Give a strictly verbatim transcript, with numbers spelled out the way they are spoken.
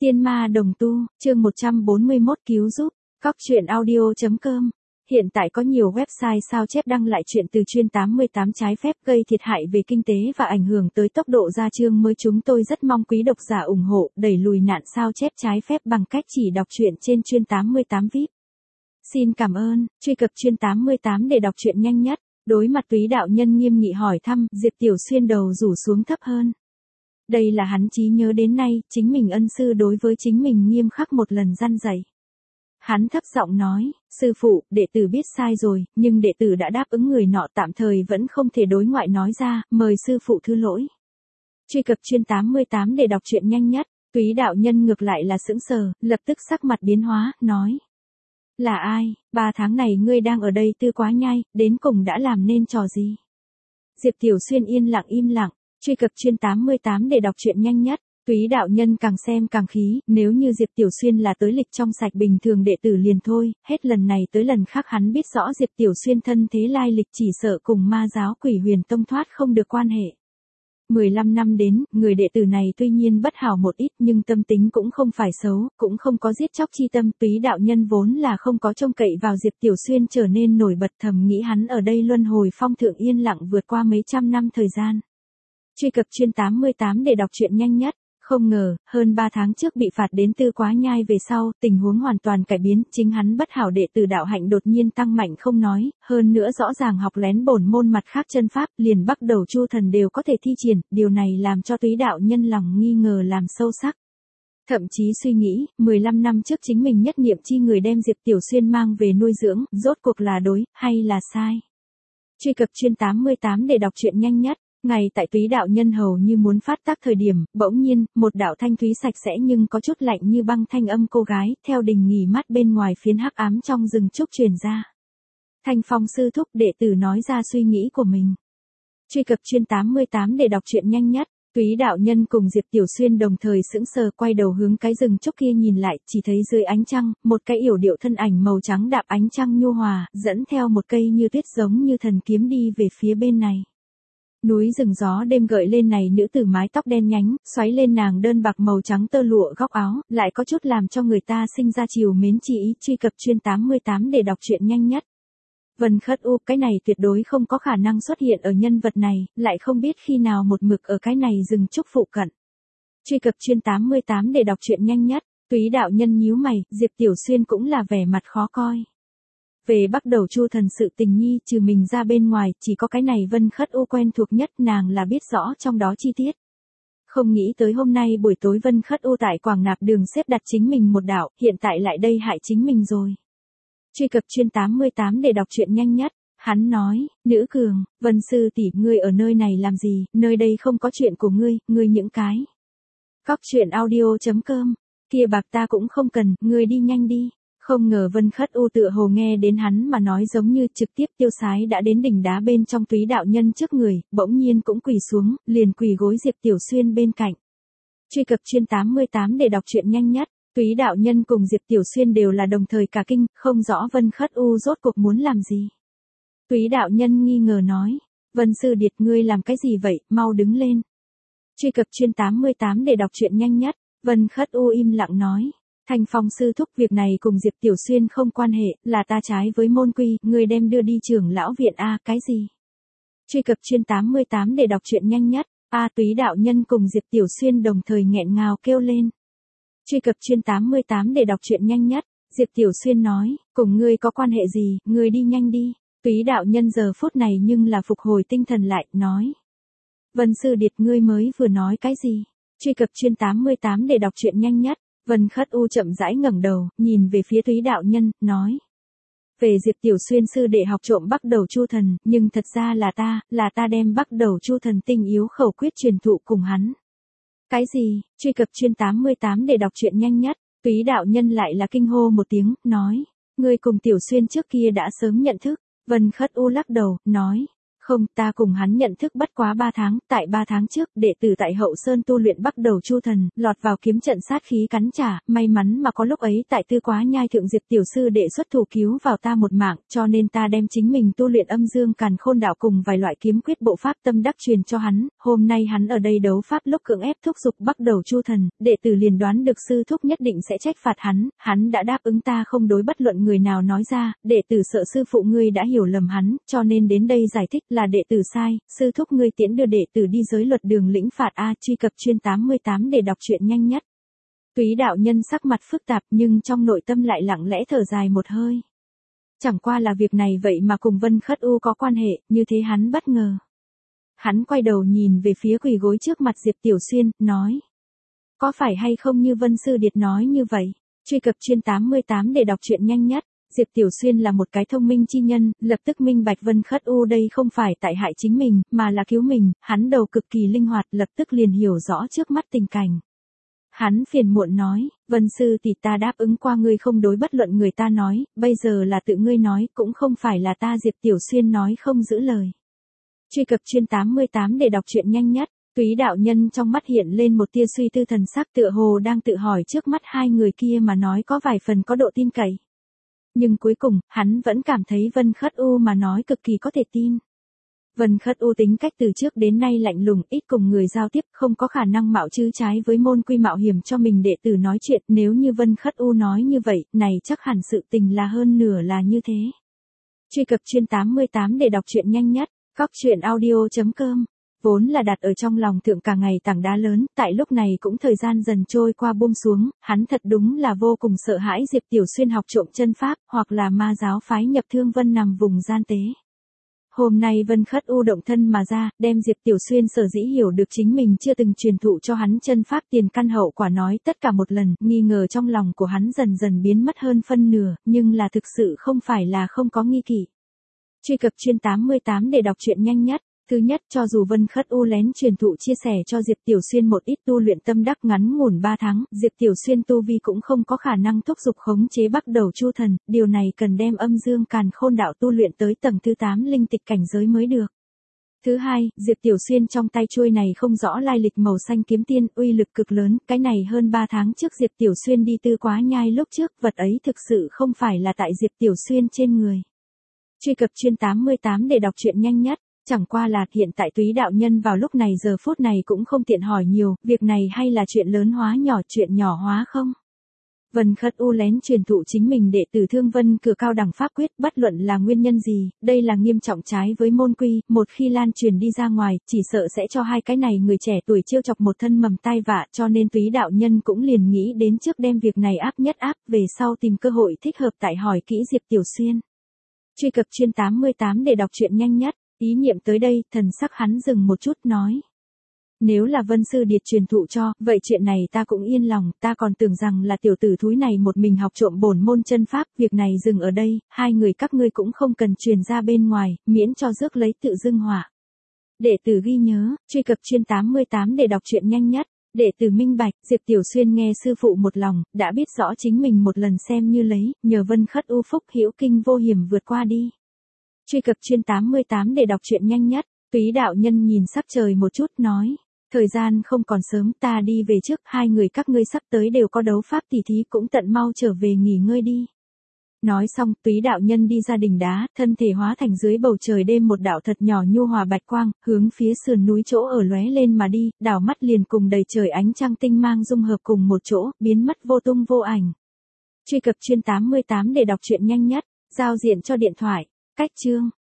Tiên ma đồng tu, chương một trăm bốn mươi mốt cứu giúp, cóc truyện audio chấm com. Hiện tại có nhiều website sao chép đăng lại chuyện từ chuyên tám mươi tám trái phép gây thiệt hại về kinh tế và ảnh hưởng tới tốc độ ra chương mới. Chúng tôi rất mong quý độc giả ủng hộ đẩy lùi nạn sao chép trái phép bằng cách chỉ đọc truyện trên chuyên tám mươi tám vê i pê. Xin cảm ơn, truy cập chuyên tám mươi tám để đọc truyện nhanh nhất. Đối mặt Túy đạo nhân nghiêm nghị hỏi thăm, Diệp Tiểu Xuyên đầu rủ xuống thấp hơn. Đây là hắn trí nhớ đến nay, chính mình ân sư đối với chính mình nghiêm khắc một lần răn dạy. Hắn thấp giọng nói, sư phụ, đệ tử biết sai rồi, nhưng đệ tử đã đáp ứng người nọ tạm thời vẫn không thể đối ngoại nói ra, mời sư phụ thứ lỗi. Truy cập chuyên tám mươi tám để đọc truyện nhanh nhất, Túy đạo nhân ngược lại là sững sờ, lập tức sắc mặt biến hóa, nói. Là ai, ba tháng này ngươi đang ở đây tư quá nhai, đến cùng đã làm nên trò gì? Diệp Tiểu Xuyên yên lặng im lặng. Truy cập chuyên tám mươi tám để đọc truyện nhanh nhất, Túy đạo nhân càng xem càng khí, nếu như Diệp Tiểu Xuyên là tới lịch trong sạch bình thường đệ tử liền thôi, hết lần này tới lần khác hắn biết rõ Diệp Tiểu Xuyên thân thế lai lịch chỉ sợ cùng ma giáo Quỷ Huyền Tông thoát không được quan hệ. mười lăm năm đến, người đệ tử này tuy nhiên bất hảo một ít nhưng tâm tính cũng không phải xấu, cũng không có giết chóc chi tâm. Túy đạo nhân vốn là không có trông cậy vào Diệp Tiểu Xuyên trở nên nổi bật, thầm nghĩ hắn ở đây luân hồi phong thượng yên lặng vượt qua mấy trăm năm thời gian. Truy cập chuyên tám mươi tám để đọc truyện nhanh nhất, không ngờ, hơn ba tháng trước bị phạt đến tư quá nhai về sau, tình huống hoàn toàn cải biến, chính hắn bất hảo đệ tử đạo hạnh đột nhiên tăng mạnh không nói, hơn nữa rõ ràng học lén bổn môn mặt khác chân pháp, liền bắt đầu chu thần đều có thể thi triển, điều này làm cho Túy đạo nhân lòng nghi ngờ làm sâu sắc. Thậm chí suy nghĩ, mười lăm năm trước chính mình nhất niệm chi người đem Diệp Tiểu Xuyên mang về nuôi dưỡng, rốt cuộc là đối, hay là sai. Truy cập chuyên tám mươi tám để đọc truyện nhanh nhất. Ngay tại Túy đạo nhân hầu như muốn phát tác thời điểm, bỗng nhiên, một đạo thanh thúy sạch sẽ nhưng có chút lạnh như băng thanh âm cô gái, theo đình nghỉ mát bên ngoài phiến hắc ám trong rừng trúc truyền ra. Thanh Phong sư thúc, đệ tử nói ra suy nghĩ của mình. Truy cập chuyên tám mươi tám để đọc truyện nhanh nhất, Túy đạo nhân cùng Diệp Tiểu Xuyên đồng thời sững sờ quay đầu hướng cái rừng trúc kia nhìn lại, chỉ thấy dưới ánh trăng, một cái yểu điệu thân ảnh màu trắng đạp ánh trăng nhu hòa, dẫn theo một cây như tuyết giống như thần kiếm đi về phía bên này. Núi rừng gió đêm gợi lên này nữ tử mái tóc đen nhánh, xoáy lên nàng đơn bạc màu trắng tơ lụa góc áo, lại có chút làm cho người ta sinh ra chiều mến chi ý. Truy cập chuyên tám mươi tám để đọc truyện nhanh nhất. Vân Khất U, cái này tuyệt đối không có khả năng xuất hiện ở nhân vật này, lại không biết khi nào một mực ở cái này rừng trúc phụ cận. Truy cập chuyên tám mươi tám để đọc truyện nhanh nhất, Túy đạo nhân nhíu mày, Diệp Tiểu Xuyên cũng là vẻ mặt khó coi. Về bắt đầu chu thần sự tình nhi, trừ mình ra bên ngoài, chỉ có cái này Vân Khất U quen thuộc nhất, nàng là biết rõ trong đó chi tiết. Không nghĩ tới hôm nay buổi tối Vân Khất U tại Quảng Nạp Đường xếp đặt chính mình một đạo, hiện tại lại đây hại chính mình rồi. Truy cập chuyên tám mươi tám để đọc truyện nhanh nhất, hắn nói, nữ cường, Vân sư tỷ, ngươi ở nơi này làm gì, nơi đây không có chuyện của ngươi, ngươi những cái. Cóc truyện audio chấm com, kia bạc ta cũng không cần, ngươi đi nhanh đi. Không ngờ Vân Khất U tựa hồ nghe đến hắn mà nói giống như trực tiếp tiêu sái đã đến đỉnh đá bên trong Túy đạo nhân trước người, bỗng nhiên cũng quỳ xuống, liền quỳ gối Diệp Tiểu Xuyên bên cạnh. Truy cập chuyên tám mươi tám để đọc truyện nhanh nhất, Túy đạo nhân cùng Diệp Tiểu Xuyên đều là đồng thời cả kinh, không rõ Vân Khất U rốt cuộc muốn làm gì. Túy đạo nhân nghi ngờ nói, Vân sư điệt, ngươi làm cái gì vậy, mau đứng lên. Truy cập chuyên tám mươi tám để đọc truyện nhanh nhất, Vân Khất U im lặng nói. Thanh Phong sư thúc, việc này cùng Diệp Tiểu Xuyên không quan hệ, là ta trái với môn quy, người đem đưa đi trưởng lão viện a, cái gì? Truy cập chuyên tám mươi tám để đọc truyện nhanh nhất, a Túy đạo nhân cùng Diệp Tiểu Xuyên đồng thời nghẹn ngào kêu lên. Truy cập chuyên tám mươi tám để đọc truyện nhanh nhất, Diệp Tiểu Xuyên nói, cùng ngươi có quan hệ gì, ngươi đi nhanh đi. Túy đạo nhân giờ phút này nhưng là phục hồi tinh thần lại, nói. Vân sư điệt, ngươi mới vừa nói cái gì? Truy cập chuyên tám mươi tám để đọc truyện nhanh nhất. Vân Khất U chậm rãi ngẩng đầu, nhìn về phía Túy đạo nhân, nói. Về Diệp Tiểu Xuyên sư đệ học trộm bắt đầu chu thần, nhưng thật ra là ta, là ta đem bắt đầu chu thần tinh yếu khẩu quyết truyền thụ cùng hắn. Cái gì? Truy cập chuyên tám mươi tám để đọc truyện nhanh nhất, Túy đạo nhân lại là kinh hô một tiếng, nói. Ngươi cùng Tiểu Xuyên trước kia đã sớm nhận thức. Vân Khất U lắc đầu, nói. Không, ta cùng hắn nhận thức bất quá ba tháng, tại ba tháng trước, đệ tử tại Hậu Sơn tu luyện bắt đầu chu thần, lọt vào kiếm trận sát khí cắn trả, may mắn mà có lúc ấy tại Tư Quá Nhai thượng Diệp tiểu sư đệ xuất thủ cứu vào ta một mạng, cho nên ta đem chính mình tu luyện Âm Dương Càn Khôn đạo cùng vài loại kiếm quyết bộ pháp tâm đắc truyền cho hắn, hôm nay hắn ở đây đấu pháp lúc cưỡng ép thúc giục bắt đầu chu thần, đệ tử liền đoán được sư thúc nhất định sẽ trách phạt hắn, hắn đã đáp ứng ta không đối bất luận người nào nói ra, đệ tử sợ sư phụ ngươi đã hiểu lầm hắn, cho nên đến đây giải thích là đệ tử sai, sư thúc ngươi tiễn đưa đệ tử đi giới luật đường lĩnh phạt a, truy cập chuyên tám mươi tám để đọc truyện nhanh nhất. Túy đạo nhân sắc mặt phức tạp nhưng trong nội tâm lại lặng lẽ thở dài một hơi. Chẳng qua là việc này vậy mà cùng Vân Khất U có quan hệ, như thế hắn bất ngờ. Hắn quay đầu nhìn về phía quỳ gối trước mặt Diệp Tiểu Xuyên, nói. Có phải hay không như Vân Sư Điệt nói như vậy? Truy cập chuyên tám mươi tám để đọc truyện nhanh nhất. Diệp Tiểu Xuyên là một cái thông minh chi nhân, lập tức minh bạch Vân Khất U đây không phải tại hại chính mình, mà là cứu mình, hắn đầu cực kỳ linh hoạt, lập tức liền hiểu rõ trước mắt tình cảnh. Hắn phiền muộn nói, Vân Sư tỷ ta đáp ứng qua ngươi không đối bất luận người ta nói, bây giờ là tự ngươi nói, cũng không phải là ta Diệp Tiểu Xuyên nói không giữ lời. Truy cập chuyên tám mươi tám để đọc truyện nhanh nhất. Túy đạo nhân trong mắt hiện lên một tia suy tư thần sắc tựa hồ đang tự hỏi trước mắt hai người kia mà nói có vài phần có độ tin cậy. Nhưng cuối cùng, hắn vẫn cảm thấy Vân Khất U mà nói cực kỳ có thể tin. Vân Khất U tính cách từ trước đến nay lạnh lùng, ít cùng người giao tiếp, không có khả năng mạo chư trái với môn quy mạo hiểm cho mình đệ tử nói chuyện. Nếu như Vân Khất U nói như vậy, này chắc hẳn sự tình là hơn nửa là như thế. Truy cập chuyên tám mươi tám để đọc truyện nhanh nhất. Cóc truyện audio chấm com. Vốn là đặt ở trong lòng thượng cả ngày tảng đá lớn, tại lúc này cũng thời gian dần trôi qua buông xuống, hắn thật đúng là vô cùng sợ hãi Diệp Tiểu Xuyên học trộm chân pháp, hoặc là ma giáo phái nhập Thương Vân nằm vùng gian tế. Hôm nay Vân Khất U động thân mà ra, đem Diệp Tiểu Xuyên sở dĩ hiểu được chính mình chưa từng truyền thụ cho hắn chân pháp tiền căn hậu quả nói tất cả một lần, nghi ngờ trong lòng của hắn dần dần biến mất hơn phân nửa, nhưng là thực sự không phải là không có nghi kỵ. Truy cập chuyên tám mươi tám để đọc truyện nhanh nhất. Thứ nhất, cho dù Vân Khất U lén truyền thụ chia sẻ cho Diệp Tiểu Xuyên một ít tu luyện tâm đắc ngắn ngủn ba tháng, Diệp Tiểu Xuyên tu vi cũng không có khả năng thúc giục khống chế bắt đầu chu thần, điều này cần đem Âm Dương Càn Khôn đạo tu luyện tới tầng thứ tám linh tịch cảnh giới mới được. Thứ hai, Diệp Tiểu Xuyên trong tay chuôi này không rõ lai lịch màu xanh kiếm tiên, uy lực cực lớn, cái này hơn ba tháng trước Diệp Tiểu Xuyên đi Tư Quá Nhai lúc trước, vật ấy thực sự không phải là tại Diệp Tiểu Xuyên trên người. Truy cập chuyên tám mươi tám để đọc truyện nhanh nhất. Chẳng qua là hiện tại Túy đạo nhân vào lúc này giờ phút này cũng không tiện hỏi nhiều, việc này hay là chuyện lớn hóa nhỏ, chuyện nhỏ hóa không? Vân Khất U lén truyền thụ chính mình đệ tử Thương Vân cửa cao đẳng pháp quyết, bất luận là nguyên nhân gì, đây là nghiêm trọng trái với môn quy, một khi lan truyền đi ra ngoài, chỉ sợ sẽ cho hai cái này người trẻ tuổi trêu chọc một thân mầm tai vạ, cho nên Túy đạo nhân cũng liền nghĩ đến trước đem việc này áp nhất áp, về sau tìm cơ hội thích hợp tại hỏi kỹ Diệp Tiểu Xuyên. Truy cập chuyên tám mươi tám để đọc truyện nhanh nhất. Ý niệm tới đây, thần sắc hắn dừng một chút nói. Nếu là Vân Sư Điệt truyền thụ cho, vậy chuyện này ta cũng yên lòng, ta còn tưởng rằng là tiểu tử thúi này một mình học trộm bổn môn chân pháp, việc này dừng ở đây, hai người các ngươi cũng không cần truyền ra bên ngoài, miễn cho rước lấy tự dưng họa. Đệ tử ghi nhớ, truy cập chuyên tám mươi tám để đọc truyện nhanh nhất. Đệ tử minh bạch, Diệp Tiểu Xuyên nghe sư phụ một lòng, đã biết rõ chính mình một lần xem như lấy, nhờ Vân Khất U phúc hữu kinh vô hiểm vượt qua đi. Truy cập chuyên tám mươi tám để đọc truyện nhanh nhất. Túy đạo nhân nhìn sắc trời một chút nói. Thời gian không còn sớm, ta đi về trước, hai người các ngươi sắp tới đều có đấu pháp tỷ thí, cũng tận mau trở về nghỉ ngơi đi. Nói xong, Túy đạo nhân đi ra đỉnh đá, thân thể hóa thành dưới bầu trời đêm một đạo thật nhỏ nhu hòa bạch quang, hướng phía sườn núi chỗ ở lóe lên mà đi, đảo mắt liền cùng đầy trời ánh trăng tinh mang dung hợp cùng một chỗ, biến mất vô tung vô ảnh. Truy cập chuyên tám mươi tám để đọc truyện nhanh nhất. Giao diện cho điện thoại. Cách chương.